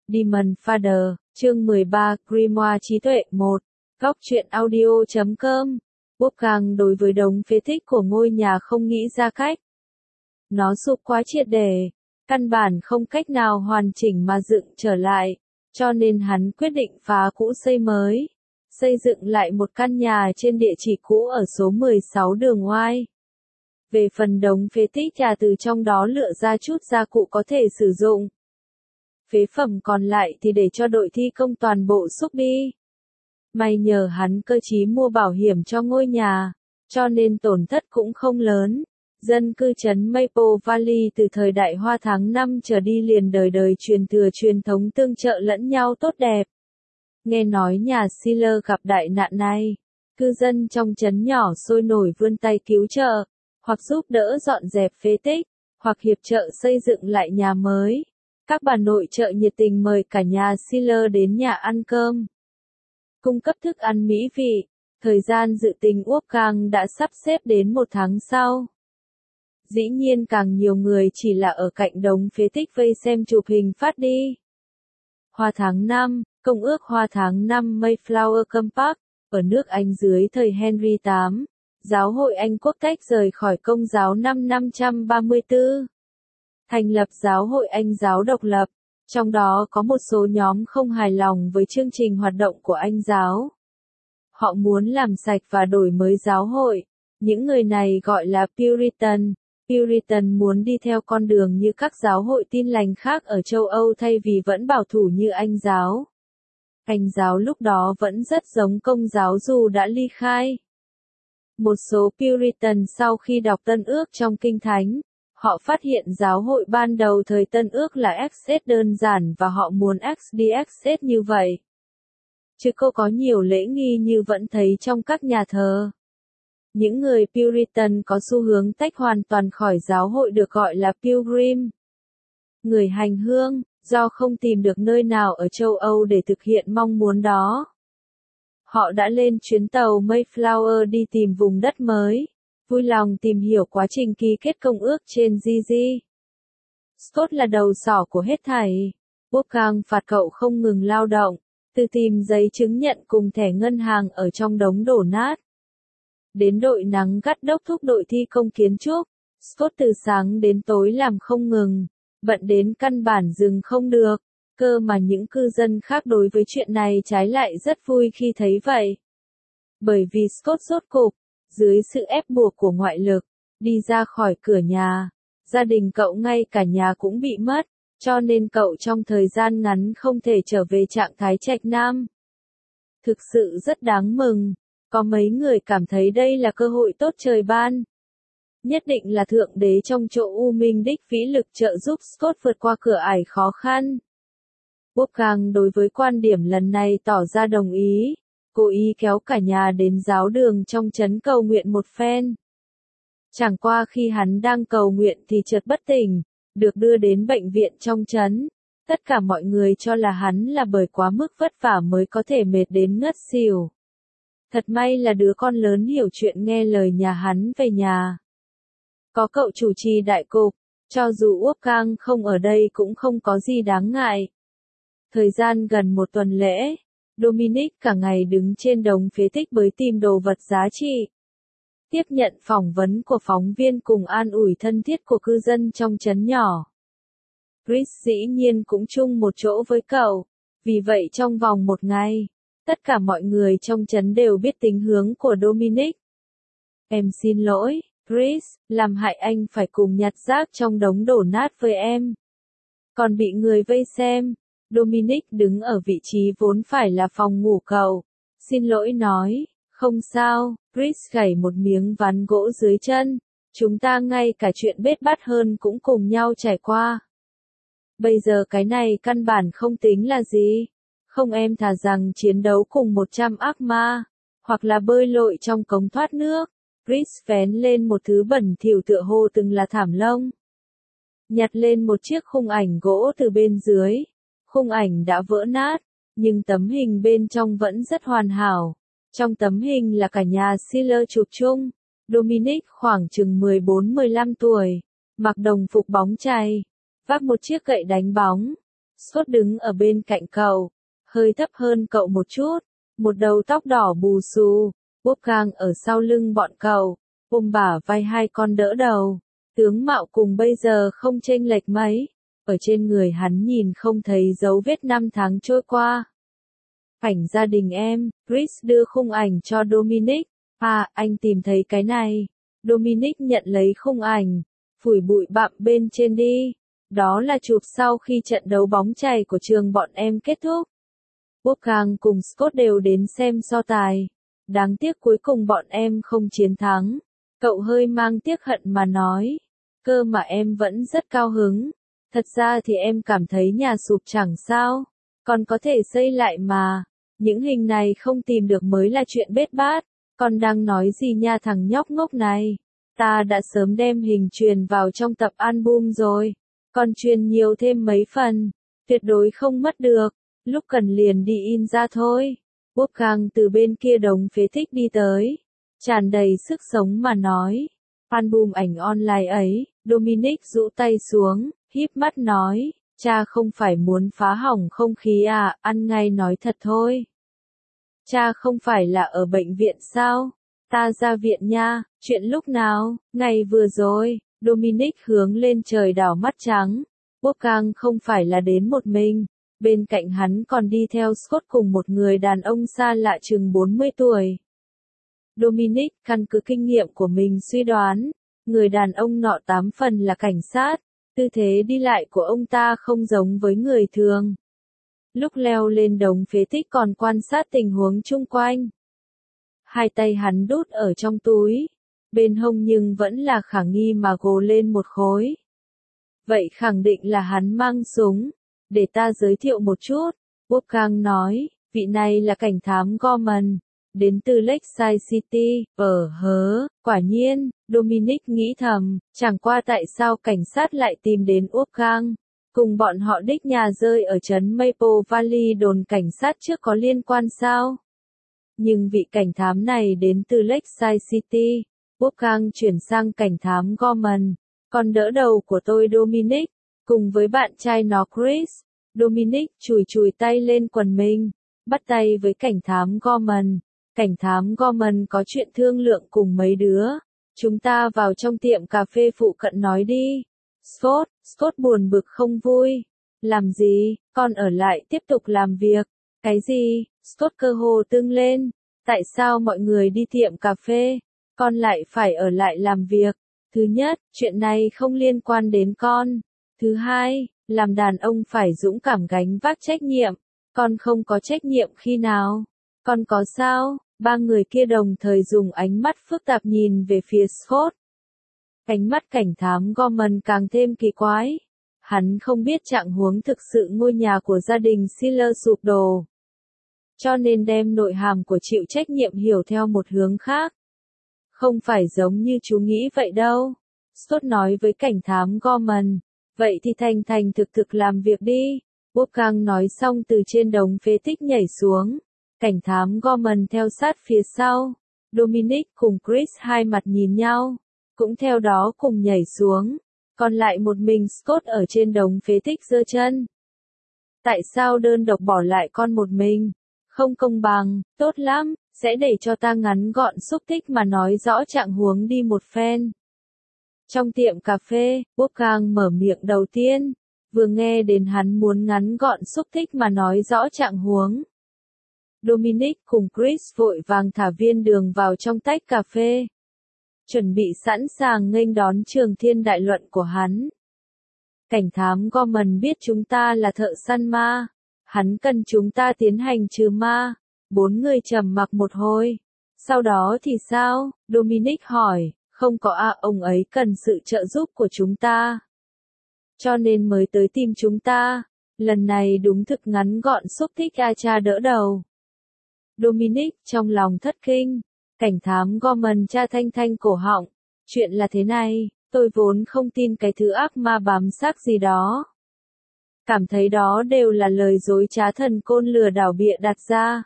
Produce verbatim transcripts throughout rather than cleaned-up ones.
Demon Father, chương mười ba, Grimoire trí tuệ một, góc truyện audio chấm com. Wolfgang đối với đống phế tích của ngôi nhà không nghĩ ra cách. Nó sụp quá triệt để, căn bản không cách nào hoàn chỉnh mà dựng trở lại, cho nên hắn quyết định phá cũ xây mới, xây dựng lại một căn nhà trên địa chỉ cũ ở số mười sáu đường Oai. Về phần đống phế tích nhà từ trong đó lựa ra chút gia cụ có thể sử dụng. Phế phẩm còn lại thì để cho đội thi công toàn bộ xúc đi. May nhờ hắn cơ trí mua bảo hiểm cho ngôi nhà, cho nên tổn thất cũng không lớn. Dân cư trấn Maple Valley từ thời đại Hoa tháng năm trở đi liền đời đời truyền thừa truyền thống tương trợ lẫn nhau tốt đẹp. Nghe nói nhà Sealer gặp đại nạn này, cư dân trong trấn nhỏ sôi nổi vươn tay cứu trợ, hoặc giúp đỡ dọn dẹp phế tích, hoặc hiệp trợ xây dựng lại nhà mới. Các bà nội trợ nhiệt tình mời cả nhà Sealer đến nhà ăn cơm, cung cấp thức ăn mỹ vị. Thời gian dự tính Wolfgang đã sắp xếp đến một tháng sau. Dĩ nhiên càng nhiều người chỉ là ở cạnh đống phế tích vây xem chụp hình phát đi. Hoa tháng năm, Công ước Hoa tháng năm Mayflower Compact, ở nước Anh dưới thời Henry the eighth, Giáo hội Anh quốc tách rời khỏi Công giáo năm năm trăm ba mươi tư. Thành lập Giáo hội Anh giáo độc lập, trong đó có một số nhóm không hài lòng với chương trình hoạt động của Anh giáo. Họ muốn làm sạch và đổi mới giáo hội, những người này gọi là Puritan. Puritan muốn đi theo con đường như các giáo hội tin lành khác ở châu Âu thay vì vẫn bảo thủ như Anh giáo. Anh giáo lúc đó vẫn rất giống Công giáo dù đã ly khai. Một số Puritan sau khi đọc Tân ước trong Kinh Thánh, họ phát hiện giáo hội ban đầu thời Tân ước là Access đơn giản và họ muốn X D Access như vậy. Chứ cô có nhiều lễ nghi như vẫn thấy trong các nhà thờ. Những người Puritan có xu hướng tách hoàn toàn khỏi giáo hội được gọi là Pilgrim. Người hành hương, do không tìm được nơi nào ở châu Âu để thực hiện mong muốn đó. Họ đã lên chuyến tàu Mayflower đi tìm vùng đất mới, vui lòng tìm hiểu quá trình ký kết công ước trên Gigi. Scott là đầu sỏ của hết thảy. Wolfgang phạt cậu không ngừng lao động, từ tìm giấy chứng nhận cùng thẻ ngân hàng ở trong đống đổ nát. Đến đội nắng gắt đốc thúc đội thi công kiến trúc, Scott từ sáng đến tối làm không ngừng, bận đến căn bản dừng không được, cơ mà những cư dân khác đối với chuyện này trái lại rất vui khi thấy vậy. Bởi vì Scott rốt cục, dưới sự ép buộc của ngoại lực, đi ra khỏi cửa nhà, gia đình cậu ngay cả nhà cũng bị mất, cho nên cậu trong thời gian ngắn không thể trở về trạng thái trạch nam. Thực sự rất đáng mừng. Có mấy người cảm thấy đây là cơ hội tốt trời ban. Nhất định là Thượng Đế trong chỗ u minh đích vĩ lực trợ giúp Scott vượt qua cửa ải khó khăn. Wolfgang đối với quan điểm lần này tỏ ra đồng ý, cố ý kéo cả nhà đến giáo đường trong trấn cầu nguyện một phen. Chẳng qua khi hắn đang cầu nguyện thì chợt bất tỉnh, được đưa đến bệnh viện trong trấn. Tất cả mọi người cho là hắn là bởi quá mức vất vả mới có thể mệt đến ngất xỉu. Thật may là đứa con lớn hiểu chuyện nghe lời nhà hắn về nhà. Có cậu chủ trì đại cục, cho dù Wolfgang không ở đây cũng không có gì đáng ngại. Thời gian gần một tuần lễ, Dominic cả ngày đứng trên đống phế tích bới tìm đồ vật giá trị. Tiếp nhận phỏng vấn của phóng viên cùng an ủi thân thiết của cư dân trong trấn nhỏ. Chris dĩ nhiên cũng chung một chỗ với cậu, vì vậy trong vòng một ngày, tất cả mọi người trong trấn đều biết tính hướng của Dominic. Em xin lỗi, Chris, làm hại anh phải cùng nhặt rác trong đống đổ nát với em. Còn bị người vây xem, Dominic đứng ở vị trí vốn phải là phòng ngủ cậu. Xin lỗi nói, không sao, Chris gảy một miếng ván gỗ dưới chân. Chúng ta ngay cả chuyện bết bát hơn cũng cùng nhau trải qua. Bây giờ cái này căn bản không tính là gì. Không em thà rằng chiến đấu cùng một trăm ác ma, hoặc là bơi lội trong cống thoát nước. Chris vén lên một thứ bẩn thỉu tựa hồ từng là thảm lông. Nhặt lên một chiếc khung ảnh gỗ từ bên dưới. Khung ảnh đã vỡ nát, nhưng tấm hình bên trong vẫn rất hoàn hảo. Trong tấm hình là cả nhà Sealer chụp chung. Dominic khoảng chừng mười bốn mười lăm tuổi, mặc đồng phục bóng chày, vác một chiếc gậy đánh bóng. Scott đứng ở bên cạnh cậu, hơi thấp hơn cậu một chút, một đầu tóc đỏ bù xù. Wolfgang ở sau lưng bọn cậu, ôm bả vai hai con đỡ đầu. Tướng mạo cùng bây giờ không chênh lệch mấy, ở trên người hắn nhìn không thấy dấu vết năm tháng trôi qua. Ảnh gia đình em, Chris đưa khung ảnh cho Dominic. À, anh tìm thấy cái này. Dominic nhận lấy khung ảnh, phủi bụi bặm bên trên đi. Đó là chụp sau khi trận đấu bóng chày của trường bọn em kết thúc. Wolfgang cùng Scott đều đến xem so tài. Đáng tiếc cuối cùng bọn em không chiến thắng. Cậu hơi mang tiếc hận mà nói. Cơ mà em vẫn rất cao hứng. Thật ra thì em cảm thấy nhà sụp chẳng sao. Còn có thể xây lại mà. Những hình này không tìm được mới là chuyện bết bát. Con đang nói gì nha thằng nhóc ngốc này. Ta đã sớm đem hình truyền vào trong tập album rồi. Còn truyền nhiều thêm mấy phần. Tuyệt đối không mất được. Lúc cần liền đi in ra thôi. Wolfgang từ bên kia đống phế tích đi tới. Tràn đầy sức sống mà nói. Album ảnh online ấy, Dominic rũ tay xuống, híp mắt nói. Cha không phải muốn phá hỏng không khí à, ăn ngay nói thật thôi. Cha không phải là ở bệnh viện sao? Ta ra viện nha, chuyện lúc nào? Ngày vừa rồi, Dominic hướng lên trời đảo mắt trắng. Wolfgang không phải là đến một mình. Bên cạnh hắn còn đi theo Scott cùng một người đàn ông xa lạ chừng bốn mươi tuổi. Dominic căn cứ kinh nghiệm của mình suy đoán, người đàn ông nọ tám phần là cảnh sát, tư thế đi lại của ông ta không giống với người thường. Lúc leo lên đống phế tích còn quan sát tình huống chung quanh. Hai tay hắn đút ở trong túi, bên hông nhưng vẫn là khả nghi mà gồ lên một khối. Vậy khẳng định là hắn mang súng. Để ta giới thiệu một chút, Wolfgang nói, vị này là cảnh thám Gorman, đến từ Lakeside City, ở hớ, quả nhiên, Dominic nghĩ thầm, chẳng qua tại sao cảnh sát lại tìm đến Wolfgang, cùng bọn họ đích nhà rơi ở trấn Maple Valley đồn cảnh sát trước có liên quan sao? Nhưng vị cảnh thám này đến từ Lakeside City, Wolfgang chuyển sang cảnh thám Gorman, còn đỡ đầu của tôi Dominic. Cùng với bạn trai nó Chris, Dominic chùi chùi tay lên quần mình, bắt tay với cảnh thám Gorman. Cảnh thám Gorman có chuyện thương lượng cùng mấy đứa. Chúng ta vào trong tiệm cà phê phụ cận nói đi. Scott, Scott buồn bực không vui. Làm gì, con ở lại tiếp tục làm việc. Cái gì, Scott cơ hồ tưng lên. Tại sao mọi người đi tiệm cà phê, con lại phải ở lại làm việc? Thứ nhất, chuyện này không liên quan đến con. Thứ hai, làm đàn ông phải dũng cảm gánh vác trách nhiệm. Con không có trách nhiệm khi nào? Con có sao? Ba người kia đồng thời dùng ánh mắt phức tạp nhìn về phía Scott. Ánh mắt cảnh thám Gorman càng thêm kỳ quái. Hắn không biết trạng huống thực sự ngôi nhà của gia đình Siller sụp đổ. Cho nên đem nội hàm của chịu trách nhiệm hiểu theo một hướng khác. Không phải giống như chú nghĩ vậy đâu. Scott nói với cảnh thám Gorman. Vậy thì thành thành thực thực làm việc đi. Wolfgang nói xong từ trên đống phế tích nhảy xuống. Cảnh thám Gorman theo sát phía sau. Dominic cùng Chris hai mặt nhìn nhau. Cũng theo đó cùng nhảy xuống. Còn lại một mình Scott ở trên đống phế tích giơ chân. Tại sao đơn độc bỏ lại con một mình? Không công bằng, tốt lắm, sẽ để cho ta ngắn gọn xúc tích mà nói rõ trạng huống đi một phen. Trong tiệm cà phê, Wolfgang mở miệng đầu tiên, vừa nghe đến hắn muốn ngắn gọn xúc tích mà nói rõ trạng huống. Dominic cùng Chris vội vàng thả viên đường vào trong tách cà phê. Chuẩn bị sẵn sàng nghênh đón trường thiên đại luận của hắn. Cảnh thám Gorman biết chúng ta là thợ săn ma. Hắn cần chúng ta tiến hành trừ ma. Bốn người trầm mặc một hồi. Sau đó thì sao? Dominic hỏi. Không có à, ông ấy cần sự trợ giúp của chúng ta. Cho nên mới tới tìm chúng ta. Lần này đúng thực ngắn gọn xúc tích a cha đỡ đầu. Dominic trong lòng thất kinh. Cảnh thám Gorman cha thanh thanh cổ họng. Chuyện là thế này, tôi vốn không tin cái thứ ác ma bám xác gì đó. Cảm thấy đó đều là lời dối trá thần côn lừa đảo bịa đặt ra.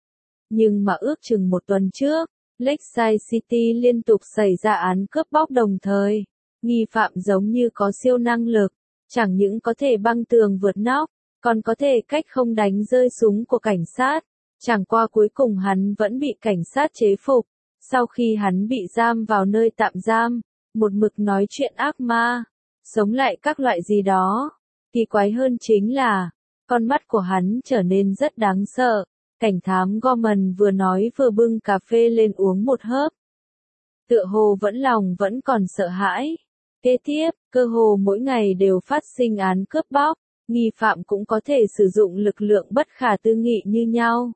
Nhưng mà ước chừng một tuần trước, Lakeside City liên tục xảy ra án cướp bóc đồng thời. Nghi phạm giống như có siêu năng lực, chẳng những có thể băng tường vượt nóc, còn có thể cách không đánh rơi súng của cảnh sát. Chẳng qua cuối cùng hắn vẫn bị cảnh sát chế phục. Sau khi hắn bị giam vào nơi tạm giam, một mực nói chuyện ác ma, sống lại các loại gì đó. Kỳ quái hơn chính là, con mắt của hắn trở nên rất đáng sợ. Cảnh thám Gorman vừa nói vừa bưng cà phê lên uống một hớp. Tựa hồ vẫn lòng vẫn còn sợ hãi. Kế tiếp, cơ hồ mỗi ngày đều phát sinh án cướp bóc, nghi phạm cũng có thể sử dụng lực lượng bất khả tư nghị như nhau.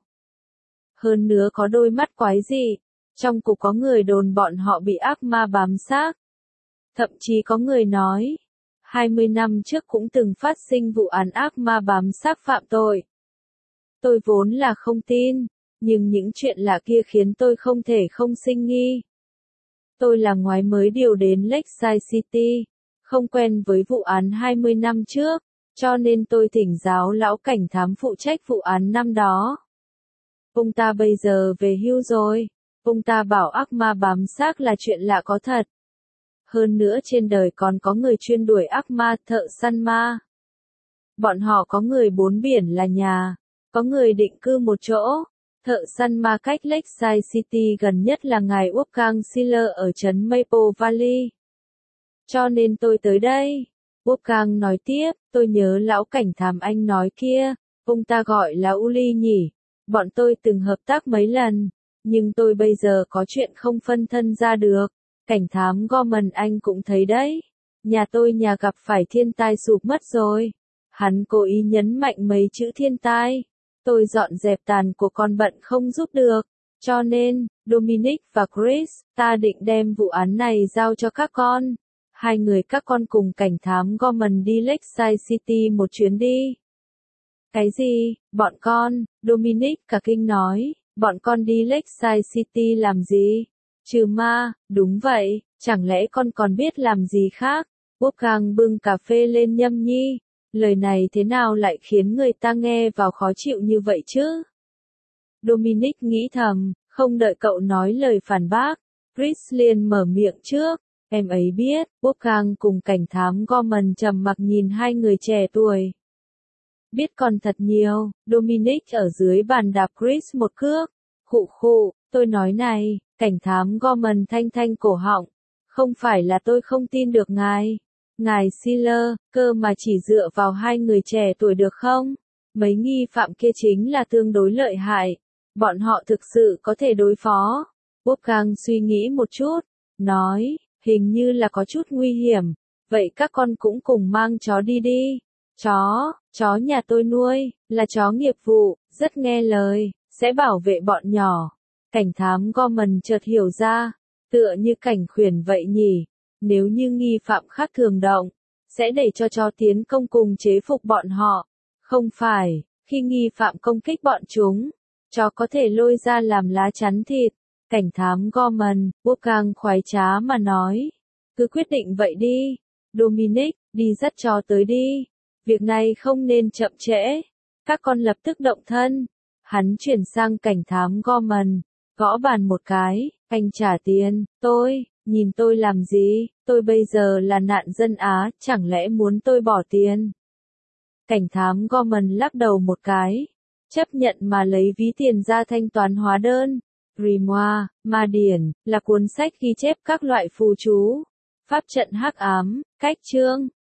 Hơn nữa có đôi mắt quái dị, trong cục có người đồn bọn họ bị ác ma bám xác. Thậm chí có người nói, hai mươi năm trước cũng từng phát sinh vụ án ác ma bám xác phạm tội. Tôi vốn là không tin, nhưng những chuyện lạ kia khiến tôi không thể không sinh nghi. Tôi là ngoái mới điều đến Lakeside City, không quen với vụ án hai mươi năm trước, cho nên tôi thỉnh giáo lão cảnh thám phụ trách vụ án năm đó. Ông ta bây giờ về hưu rồi, ông ta bảo ác ma bám xác là chuyện lạ có thật. Hơn nữa trên đời còn có người chuyên đuổi ác ma, thợ săn ma. Bọn họ có người bốn biển là nhà, có người định cư một chỗ. Thợ săn ma cách Lakeside City gần nhất là ngài Wolfgang Schiller ở trấn Maple Valley. Cho nên tôi tới đây. Wolfgang nói tiếp, tôi nhớ lão cảnh thám anh nói kia, ông ta gọi là Uli nhỉ. Bọn tôi từng hợp tác mấy lần, nhưng tôi bây giờ có chuyện không phân thân ra được. Cảnh thám Gorman anh cũng thấy đấy. Nhà tôi nhà gặp phải thiên tai sụp mất rồi. Hắn cố ý nhấn mạnh mấy chữ thiên tai. Tôi dọn dẹp tàn của con bận không giúp được. Cho nên, Dominic và Chris, ta định đem vụ án này giao cho các con. Hai người các con cùng cảnh thám Gorman đi Lakeside City một chuyến đi. Cái gì, bọn con, Dominic cả kinh nói, bọn con đi Lakeside City làm gì? Trừ ma, đúng vậy, chẳng lẽ con còn biết làm gì khác? Wolfgang bưng cà phê lên nhâm nhi. Lời này thế nào lại khiến người ta nghe vào khó chịu như vậy chứ? Dominic nghĩ thầm, không đợi cậu nói lời phản bác. Chris liền mở miệng trước. Em ấy biết, Wolfgang cùng cảnh thám Gorman trầm mặc nhìn hai người trẻ tuổi. Biết còn thật nhiều, Dominic ở dưới bàn đạp Chris một cước. Khụ khụ, tôi nói này, cảnh thám Gorman thanh thanh cổ họng. Không phải là tôi không tin được ngài. Ngài Schiller, cơ mà chỉ dựa vào hai người trẻ tuổi được không? Mấy nghi phạm kia chính là tương đối lợi hại. Bọn họ thực sự có thể đối phó. Wolfgang suy nghĩ một chút, nói, hình như là có chút nguy hiểm. Vậy các con cũng cùng mang chó đi đi. Chó, chó nhà tôi nuôi, là chó nghiệp vụ, rất nghe lời, sẽ bảo vệ bọn nhỏ. Cảnh thám Gorman chợt hiểu ra, tựa như cảnh khuyển vậy nhỉ. Nếu như nghi phạm khác thường động, sẽ để cho chó tiến công cùng chế phục bọn họ. Không phải, khi nghi phạm công kích bọn chúng, chó có thể lôi ra làm lá chắn thịt. Cảnh thám Gorman, Wolfgang khoái trá mà nói. Cứ quyết định vậy đi. Dominic, đi dắt chó tới đi. Việc này không nên chậm trễ. Các con lập tức động thân. Hắn chuyển sang cảnh thám Gorman, gõ bàn một cái, anh trả tiền, tôi, nhìn tôi làm gì, tôi bây giờ là nạn dân Á, chẳng lẽ muốn tôi bỏ tiền. Cảnh thám Gorman lắc đầu một cái, chấp nhận mà lấy ví tiền ra thanh toán hóa đơn. Grimoire, Ma Điển, là cuốn sách ghi chép các loại phù chú, pháp trận hắc ám, cách chương.